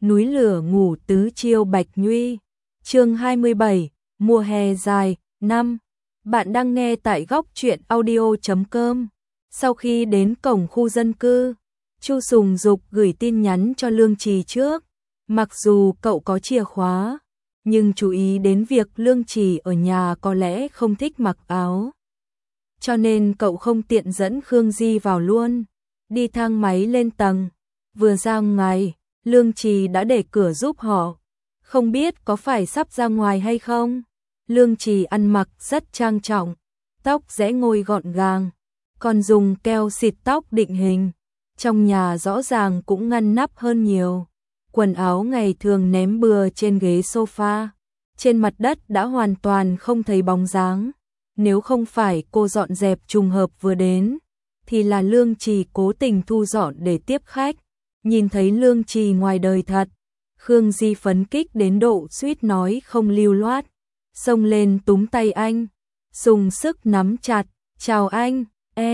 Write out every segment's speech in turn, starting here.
núi lửa ngủ tứ chiêu Bạch Nhuy. Chương 27, mùa hè dài, 5. Bạn đang nghe tại góc truyện audio.com. Sau khi đến cổng khu dân cư, Chu Sùng Dục gửi tin nhắn cho Lương Trì trước. Mặc dù cậu có chìa khóa, nhưng chú ý đến việc Lương Trì ở nhà có lẽ không thích mặc áo. Cho nên cậu không tiện dẫn Khương Di vào luôn. Đi thang máy lên tầng, vừa ra ngoài, Lương Trì đã để cửa giúp họ. Không biết có phải sắp ra ngoài hay không? Lương Trì ăn mặc rất trang trọng, tóc rẽ ngôi gọn gàng, còn dùng keo xịt tóc định hình. Trong nhà rõ ràng cũng ngăn nắp hơn nhiều. Quần áo ngày thường ném bừa trên ghế sofa, trên mặt đất đã hoàn toàn không thấy bóng dáng. Nếu không phải cô dọn dẹp trùng hợp vừa đến, thì là Lương Trì cố tình thu dọn để tiếp khách. Nhìn thấy Lương Trì ngoài đời thật, Khương Di phấn kích đến độ suýt nói không lưu loát, xông lên túm tay anh, dùng sức nắm chặt. Chào anh,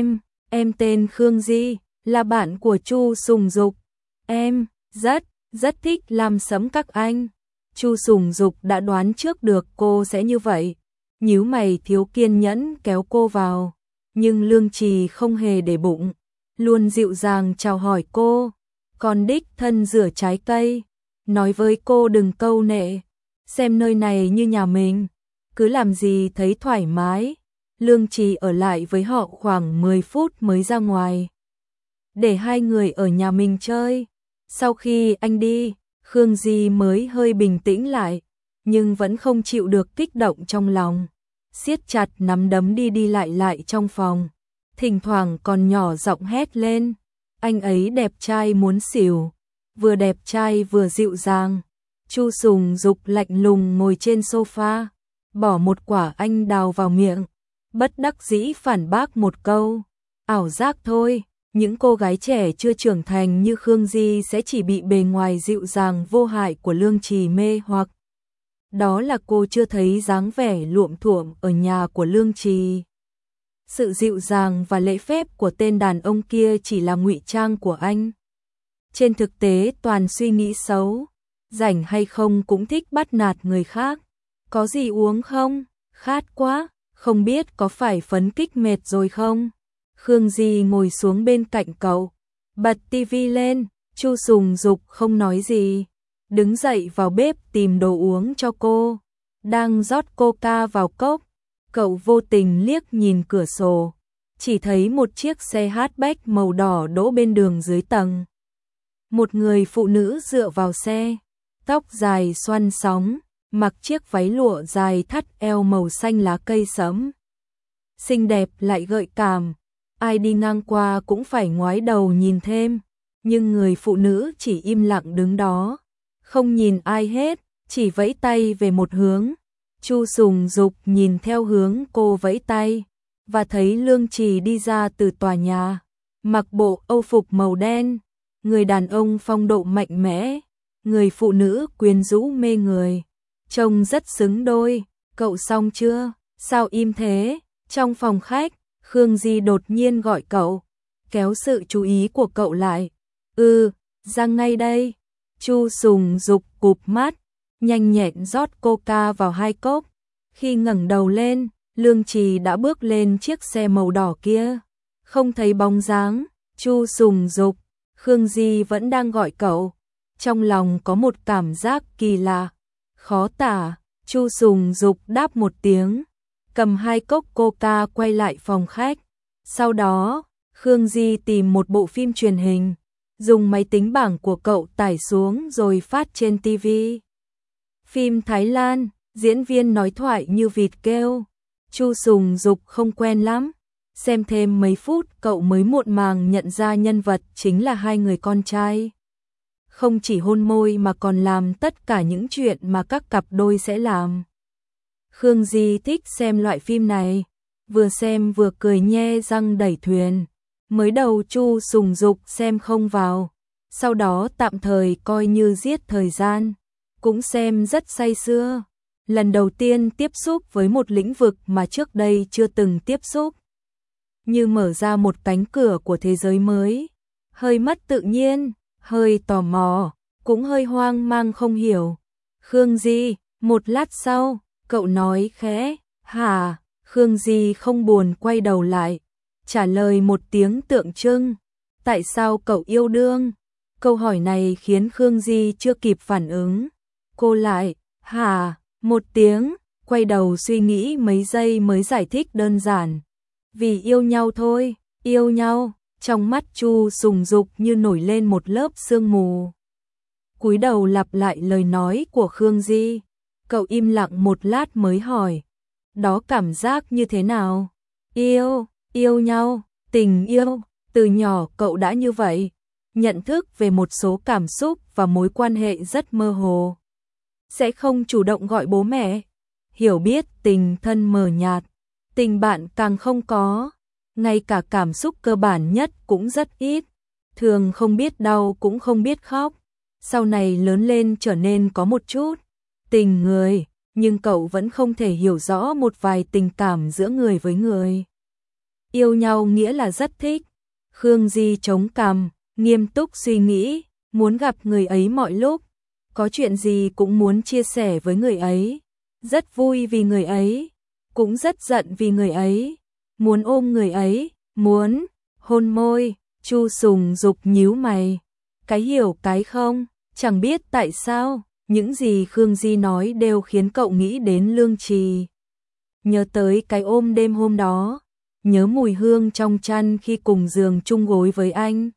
em tên Khương Di, là bạn của Chu Sùng Dục. Em rất thích làm sẫm các anh. Chu Sùng Dục đã đoán trước được cô sẽ như vậy, nhíu mày thiếu kiên nhẫn kéo cô vào, nhưng Lương Trì không hề để bụng, luôn dịu dàng chào hỏi cô, còn đích thân rửa trái cây, nói với cô đừng câu nệ, xem nơi này như nhà mình, cứ làm gì thấy thoải mái. Lương Trì ở lại với họ khoảng 10 phút mới ra ngoài, để hai người ở nhà mình chơi. Sau khi anh đi, Khương Di mới hơi bình tĩnh lại, nhưng vẫn không chịu được kích động trong lòng, siết chặt nắm đấm đi lại trong phòng, thỉnh thoảng còn nhỏ giọng hét lên, anh ấy đẹp trai muốn xỉu, vừa đẹp trai vừa dịu dàng. Chu Sùng Dục lạnh lùng ngồi trên sofa, bỏ một quả anh đào vào miệng, bất đắc dĩ phản bác một câu, ảo giác thôi. Những cô gái trẻ chưa trưởng thành như Khương Di sẽ chỉ bị bề ngoài dịu dàng vô hại của Lương Trì mê hoặc. Đó là cô chưa thấy dáng vẻ luộm thuộm ở nhà của Lương Trì. Sự dịu dàng và lễ phép của tên đàn ông kia chỉ là ngụy trang của anh. Trên thực tế toàn suy nghĩ xấu, rảnh hay không cũng thích bắt nạt người khác. Có gì uống không? Khát quá, không biết có phải phấn kích mệt rồi không? Khương Di ngồi xuống bên cạnh cậu, bật tivi lên. Chu Sùng Dục không nói gì, đứng dậy vào bếp tìm đồ uống cho cô, đang rót coca vào cốc. Cậu vô tình liếc nhìn cửa sổ, chỉ thấy một chiếc xe hatchback màu đỏ đỗ bên đường dưới tầng. Một người phụ nữ dựa vào xe, tóc dài xoăn sóng, mặc chiếc váy lụa dài thắt eo màu xanh lá cây sẫm, xinh đẹp lại gợi cảm. Ai đi ngang qua cũng phải ngoái đầu nhìn thêm, nhưng người phụ nữ chỉ im lặng đứng đó, không nhìn ai hết, chỉ vẫy tay về một hướng. Chu Sùng Dục nhìn theo hướng cô vẫy tay, và thấy Lương Trì đi ra từ tòa nhà, mặc bộ âu phục màu đen, người đàn ông phong độ mạnh mẽ, người phụ nữ quyến rũ mê người, trông rất xứng đôi. Cậu xong chưa? Sao im thế? Trong phòng khách, Khương Di đột nhiên gọi cậu, kéo sự chú ý của cậu lại. Ra ngay đây. Chu Sùng Dục cụp mắt, nhanh nhẹn rót coca vào 2 cốc. Khi ngẩng đầu lên, Lương Trì đã bước lên chiếc xe màu đỏ kia, không thấy bóng dáng. Chu Sùng Dục, Khương Di vẫn đang gọi cậu, trong lòng có một cảm giác kỳ lạ, khó tả. Chu Sùng Dục đáp một tiếng, cầm 2 cốc coca quay lại phòng khách. Sau đó, Khương Di tìm một bộ phim truyền hình, dùng máy tính bảng của cậu tải xuống rồi phát trên TV. Phim Thái Lan, diễn viên nói thoại như vịt kêu. Chu Sùng Dục không quen lắm, xem thêm mấy phút cậu mới muộn màng nhận ra nhân vật chính là 2 người con trai. Không chỉ hôn môi mà còn làm tất cả những chuyện mà các cặp đôi sẽ làm. Khương Di thích xem loại phim này, vừa xem vừa cười nhe răng đẩy thuyền. Mới đầu Chu Sùng Dục xem không vào, sau đó tạm thời coi như giết thời gian, cũng xem rất say sưa. Lần đầu tiên tiếp xúc với một lĩnh vực mà trước đây chưa từng tiếp xúc, như mở ra một cánh cửa của thế giới mới, hơi mất tự nhiên, hơi tò mò, cũng hơi hoang mang không hiểu. Khương Di, một lát sau, cậu nói khẽ, hả? Khương Di không buồn quay đầu lại, trả lời một tiếng tượng trưng. Tại sao cậu yêu đương? Câu hỏi này khiến Khương Di chưa kịp phản ứng. Cô lại, hả? Một tiếng, quay đầu suy nghĩ mấy giây mới giải thích đơn giản. Vì yêu nhau thôi, yêu nhau. Trong mắt Chu Sùng Dục như nổi lên một lớp sương mù. Cúi đầu lặp lại lời nói của Khương Di. Cậu im lặng một lát mới hỏi. Đó cảm giác như thế nào? Yêu nhau, tình yêu. Từ nhỏ cậu đã như vậy. Nhận thức về một số cảm xúc và mối quan hệ rất mơ hồ. Sẽ không chủ động gọi bố mẹ. Hiểu biết tình thân mờ nhạt. Tình bạn càng không có. Ngay cả cảm xúc cơ bản nhất cũng rất ít. Thường không biết đau cũng không biết khóc. Sau này lớn lên trở nên có một chút tình người, nhưng cậu vẫn không thể hiểu rõ một vài tình cảm giữa người với người. Yêu nhau nghĩa là rất thích. Khương Di chống cằm, nghiêm túc suy nghĩ, muốn gặp người ấy mọi lúc. Có chuyện gì cũng muốn chia sẻ với người ấy. Rất vui vì người ấy, cũng rất giận vì người ấy. Muốn ôm người ấy, muốn hôn môi. Chu Sùng Dục nhíu mày. Cái hiểu cái không, chẳng biết tại sao, những gì Khương Di nói đều khiến cậu nghĩ đến Lương Trì. Nhớ tới cái ôm đêm hôm đó, nhớ mùi hương trong chăn khi cùng giường chung gối với anh.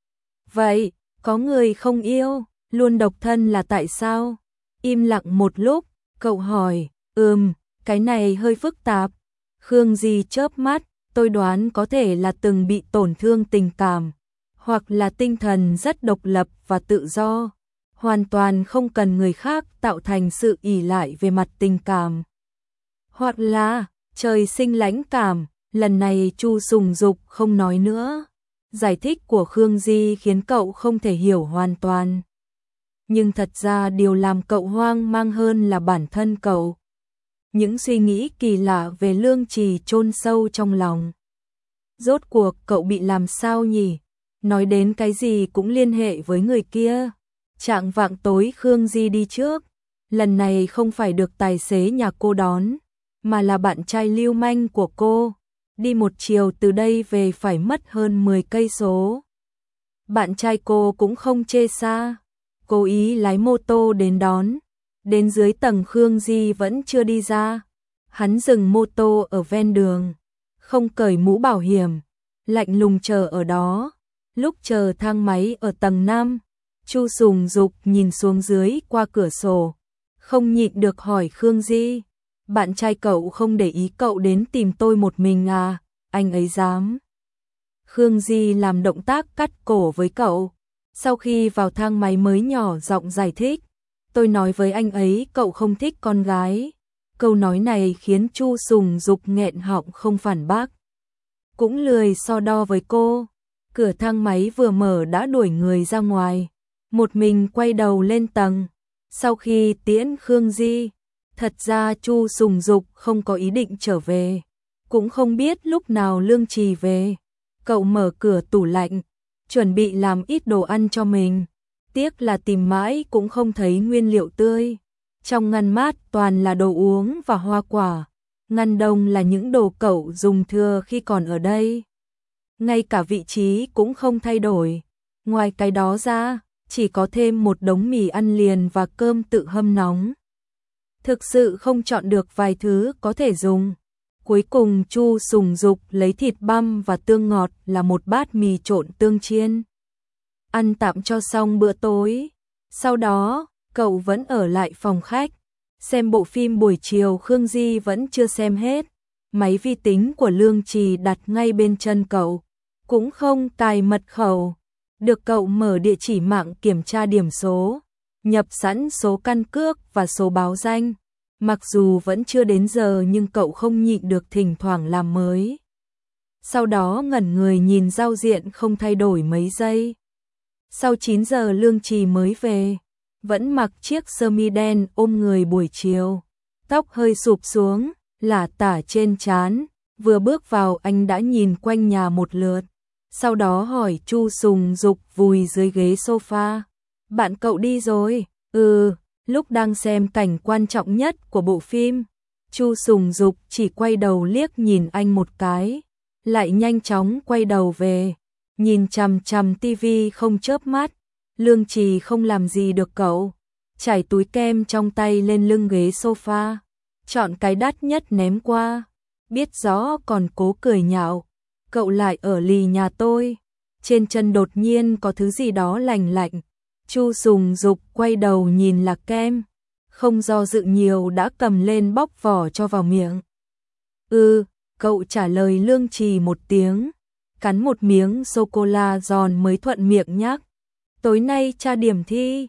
Vậy, có người không yêu, luôn độc thân là tại sao? Im lặng một lúc, cậu hỏi, cái này hơi phức tạp. Khương Di chớp mắt, tôi đoán có thể là từng bị tổn thương tình cảm, hoặc là tinh thần rất độc lập và tự do, hoàn toàn không cần người khác tạo thành sự ỷ lại về mặt tình cảm. Hoặc là trời sinh lãnh cảm. Lần này Chu Sùng Dục không nói nữa. Giải thích của Khương Di khiến cậu không thể hiểu hoàn toàn. Nhưng thật ra điều làm cậu hoang mang hơn là bản thân cậu. Những suy nghĩ kỳ lạ về Lương Trì chôn sâu trong lòng. Rốt cuộc cậu bị làm sao nhỉ? Nói đến cái gì cũng liên hệ với người kia. Chạng vạng tối Khương Di đi trước. Lần này không phải được tài xế nhà cô đón, mà là bạn trai lưu manh của cô. Đi một chiều từ đây về phải mất hơn 10 cây số. Bạn trai cô cũng không chê xa, cố ý lái mô tô đến đón. Đến dưới tầng Khương Di vẫn chưa đi ra. Hắn dừng mô tô ở ven đường, không cởi mũ bảo hiểm, lạnh lùng chờ ở đó. Lúc chờ thang máy ở tầng 5, Chu Sùng Dục nhìn xuống dưới qua cửa sổ, không nhịn được hỏi Khương Di. Bạn trai cậu không để ý cậu đến tìm tôi một mình à? Anh ấy dám. Khương Di làm động tác cắt cổ với cậu. Sau khi vào thang máy mới nhỏ giọng giải thích. Tôi nói với anh ấy cậu không thích con gái. Câu nói này khiến Chu Sùng Dục nghẹn họng không phản bác. Cũng lười so đo với cô. Cửa thang máy vừa mở đã đuổi người ra ngoài. Một mình quay đầu lên tầng. Sau khi tiễn Khương Di, thật ra Chu Sùng Dục không có ý định trở về, cũng không biết lúc nào Lương Trì về. Cậu mở cửa tủ lạnh, chuẩn bị làm ít đồ ăn cho mình. Tiếc là tìm mãi cũng không thấy nguyên liệu tươi. Trong ngăn mát toàn là đồ uống và hoa quả. Ngăn đông là những đồ cậu dùng thừa khi còn ở đây. Ngay cả vị trí cũng không thay đổi. Ngoài cái đó ra, chỉ có thêm một đống mì ăn liền và cơm tự hâm nóng. Thực sự không chọn được vài thứ có thể dùng. Cuối cùng Chu Sùng Dục lấy thịt băm và tương ngọt là một bát mì trộn tương chiên. Ăn tạm cho xong bữa tối. Sau đó, cậu vẫn ở lại phòng khách. Xem bộ phim buổi chiều Khương Di vẫn chưa xem hết. Máy vi tính của Lương Trì đặt ngay bên chân cậu. Cũng không cài mật khẩu. Được cậu mở địa chỉ mạng kiểm tra điểm số. Nhập sẵn số căn cước và số báo danh. Mặc dù vẫn chưa đến giờ nhưng cậu không nhịn được thỉnh thoảng làm mới. Sau đó ngẩn người nhìn giao diện không thay đổi mấy giây. Sau 9 giờ Lương Trì mới về. Vẫn mặc chiếc sơ mi đen ôm người buổi chiều. Tóc hơi sụp xuống, lả tả trên trán. Vừa bước vào anh đã nhìn quanh nhà một lượt. Sau đó hỏi Chu Sùng Dục vùi dưới ghế sofa. Bạn cậu đi rồi? Lúc đang xem cảnh quan trọng nhất của bộ phim, Chu Sùng Dục chỉ quay đầu liếc nhìn anh một cái, lại nhanh chóng quay đầu về, nhìn chằm chằm tivi không chớp mắt. Lương Trì không làm gì được cậu, trải túi kem trong tay lên lưng ghế sofa, chọn cái đắt nhất ném qua, biết rõ còn cố cười nhạo, cậu lại ở lì nhà tôi. Trên chân đột nhiên có thứ gì đó lành lạnh. Chu Sùng Dục quay đầu nhìn là kem, không do dự nhiều đã cầm lên bóc vỏ cho vào miệng. Cậu trả lời Lương Trì một tiếng, cắn một miếng sô-cô-la giòn mới thuận miệng nhắc. Tối nay tra điểm thi.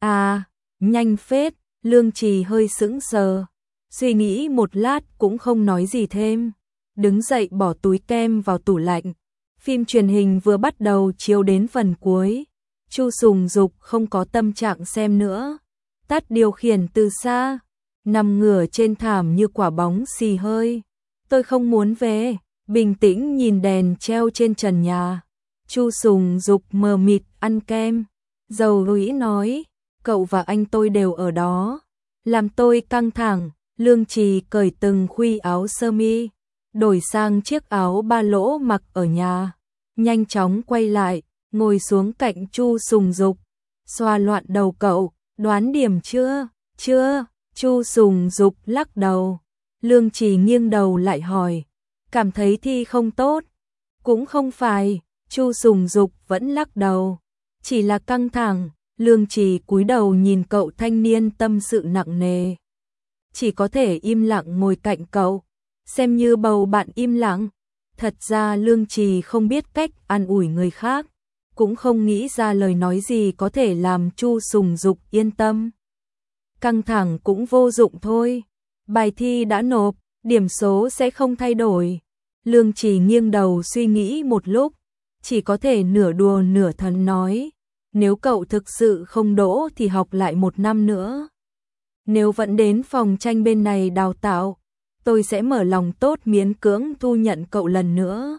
Nhanh phết. Lương Trì hơi sững sờ, suy nghĩ một lát cũng không nói gì thêm, đứng dậy bỏ túi kem vào tủ lạnh. Phim truyền hình vừa bắt đầu chiếu đến phần cuối, Chu Sùng Dục không có tâm trạng xem nữa, tắt điều khiển từ xa, nằm ngửa trên thảm như quả bóng xì hơi. Tôi không muốn về, bình tĩnh nhìn đèn treo trên trần nhà. Chu Sùng Dục mờ mịt ăn kem, dầu dĩ nói, cậu và anh tôi đều ở đó, làm tôi căng thẳng. Lương Trì cởi từng khuy áo sơ mi, đổi sang chiếc áo ba lỗ mặc ở nhà, nhanh chóng quay lại, ngồi xuống cạnh Chu Sùng Dục, xoa loạn đầu cậu, đoán điểm chưa? Chưa. Chu Sùng Dục lắc đầu. Lương Trì nghiêng đầu lại hỏi, cảm thấy thi không tốt? Cũng không phải. Chu Sùng Dục vẫn lắc đầu, chỉ là căng thẳng. Lương Trì cúi đầu nhìn cậu thanh niên tâm sự nặng nề, chỉ có thể im lặng ngồi cạnh cậu, xem như bầu bạn im lặng. Thật ra Lương Trì không biết cách an ủi người khác, cũng không nghĩ ra lời nói gì có thể làm Chu Sùng Dục yên tâm. Căng thẳng cũng vô dụng thôi, bài thi đã nộp, điểm số sẽ không thay đổi. Lương Trì nghiêng đầu suy nghĩ một lúc, chỉ có thể nửa đùa nửa thật nói, nếu cậu thực sự không đỗ thì học lại 1 năm nữa. Nếu vẫn đến phòng tranh bên này đào tạo, tôi sẽ mở lòng tốt miễn cưỡng thu nhận cậu lần nữa.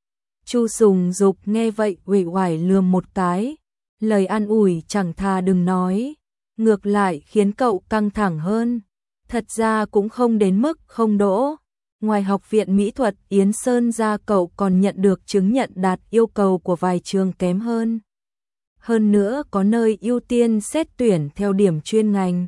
Chu Sùng Dục nghe vậy uể oải lườm một cái, lời an ủi chẳng thà đừng nói, ngược lại khiến cậu căng thẳng hơn. Thật ra cũng không đến mức không đỗ, ngoài Học viện Mỹ thuật Yến Sơn ra cậu còn nhận được chứng nhận đạt yêu cầu của vài trường kém hơn. Hơn nữa có nơi ưu tiên xét tuyển theo điểm chuyên ngành.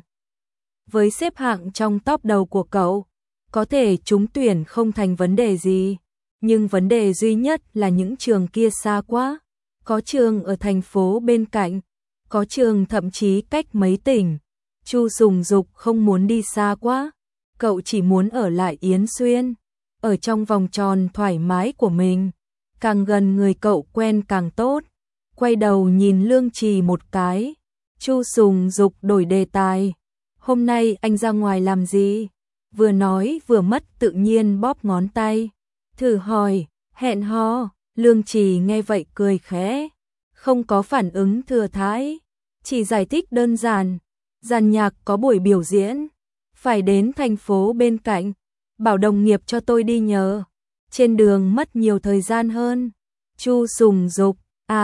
Với xếp hạng trong top đầu của cậu, có thể trúng tuyển không thành vấn đề gì, nhưng vấn đề duy nhất là những trường kia xa quá. Có trường ở thành phố bên cạnh, có trường thậm chí cách mấy tỉnh. Chu Sùng Dục không muốn đi xa quá, cậu chỉ muốn ở lại Yến Xuyên, ở trong vòng tròn thoải mái của mình, càng gần người cậu quen càng tốt. Quay đầu nhìn Lương Trì một cái, Chu Sùng Dục đổi đề tài. Hôm nay anh ra ngoài làm gì? Vừa nói vừa mất tự nhiên bóp ngón tay. Thử hỏi, hẹn hò. Lương Trì nghe vậy cười khẽ, không có phản ứng thừa thãi, chỉ giải thích đơn giản, dàn nhạc có buổi biểu diễn, phải đến thành phố bên cạnh, bảo đồng nghiệp cho tôi đi nhờ, trên đường mất nhiều thời gian hơn. Chu Sùng Dục,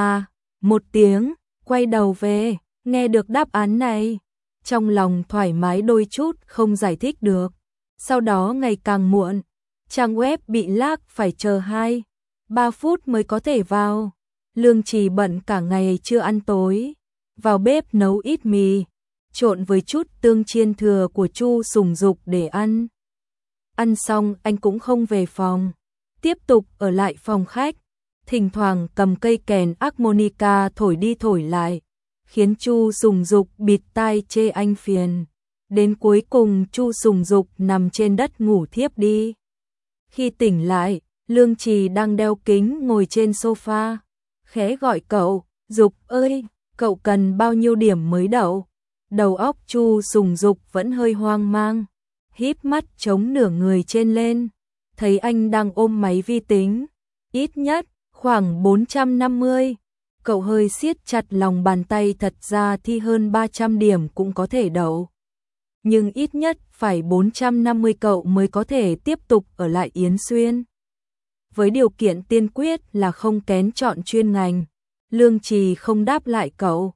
một tiếng, quay đầu về, nghe được đáp án này, trong lòng thoải mái đôi chút không giải thích được. Sau đó ngày càng muộn, trang web bị lag phải chờ 2-3 phút mới có thể vào. Lương Trì bận cả ngày chưa ăn tối, vào bếp nấu ít mì, trộn với chút tương chiên thừa của Chu Sùng Dục để ăn. Ăn xong anh cũng không về phòng, tiếp tục ở lại phòng khách, thỉnh thoảng cầm cây kèn harmonica thổi đi thổi lại, khiến Chu Sùng Dục bịt tai chê anh phiền. Đến cuối cùng Chu Sùng Dục nằm trên đất ngủ thiếp đi. Khi tỉnh lại, Lương Trì đang đeo kính ngồi trên sofa, khẽ gọi cậu, Dục ơi, cậu cần bao nhiêu điểm mới đậu? Đầu óc Chu Sùng Dục vẫn hơi hoang mang, híp mắt chống nửa người trên lên, thấy anh đang ôm máy vi tính, ít nhất khoảng 450. Cậu hơi siết chặt lòng bàn tay, thật ra thi hơn 300 điểm cũng có thể đậu, nhưng ít nhất phải 450 cậu mới có thể tiếp tục ở lại Yến Xuyên. Với điều kiện tiên quyết là không kén chọn chuyên ngành. Lương Trì không đáp lại cậu,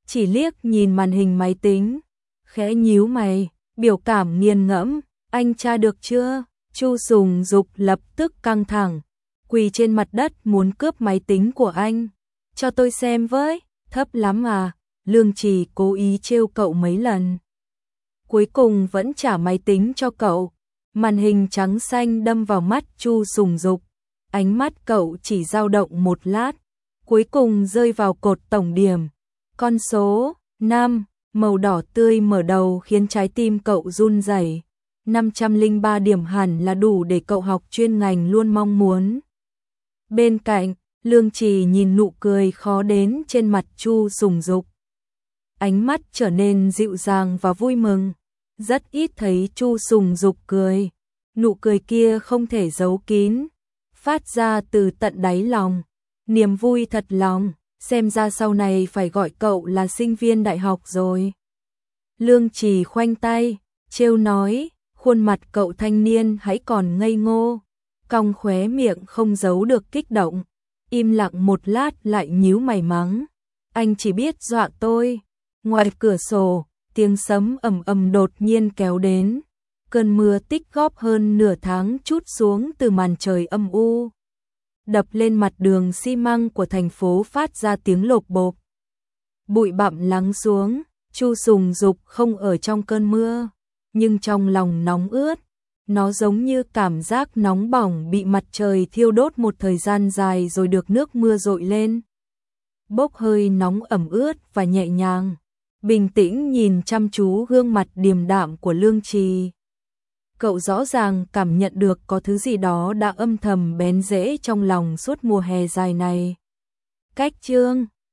chỉ liếc nhìn màn hình máy tính, khẽ nhíu mày, biểu cảm nghiền ngẫm, anh tra được chưa? Chu Sùng Dục lập tức căng thẳng, quỳ trên mặt đất muốn cướp máy tính của anh. Cho tôi xem với, thấp lắm à, Lương Trì cố ý trêu cậu mấy lần. Cuối cùng vẫn trả máy tính cho cậu, màn hình trắng xanh đâm vào mắt Chu Sùng Dục. Ánh mắt cậu chỉ dao động một lát, cuối cùng rơi vào cột tổng điểm. Con số 5, màu đỏ tươi mở đầu khiến trái tim cậu run rẩy. 503 điểm hẳn là đủ để cậu học chuyên ngành luôn mong muốn. Bên cạnh, Lương Trì nhìn nụ cười khó đến trên mặt Chu Sùng Dục. Ánh mắt trở nên dịu dàng và vui mừng. Rất ít thấy Chu Sùng Dục cười. Nụ cười kia không thể giấu kín, phát ra từ tận đáy lòng. Niềm vui thật lòng, xem ra sau này phải gọi cậu là sinh viên đại học rồi. Lương Trì khoanh tay, trêu nói, khuôn mặt cậu thanh niên hãy còn ngây ngô, cong khóe miệng không giấu được kích động, im lặng một lát lại nhíu mày mắng. Anh chỉ biết dọa tôi. Ngoài cửa sổ, tiếng sấm ầm ầm đột nhiên kéo đến. Cơn mưa tích góp hơn nửa tháng trút xuống từ màn trời âm u, đập lên mặt đường xi măng của thành phố phát ra tiếng lộp bộp. Bụi bặm lắng xuống, Chu Sùng Dục không ở trong cơn mưa, nhưng trong lòng nóng ướt. Nó giống như cảm giác nóng bỏng bị mặt trời thiêu đốt một thời gian dài rồi được nước mưa dội lên. Bốc hơi nóng ẩm ướt và nhẹ nhàng, bình tĩnh nhìn chăm chú gương mặt điềm đạm của Lương Trì. Cậu rõ ràng cảm nhận được có thứ gì đó đã âm thầm bén rễ trong lòng suốt mùa hè dài này. Cách chương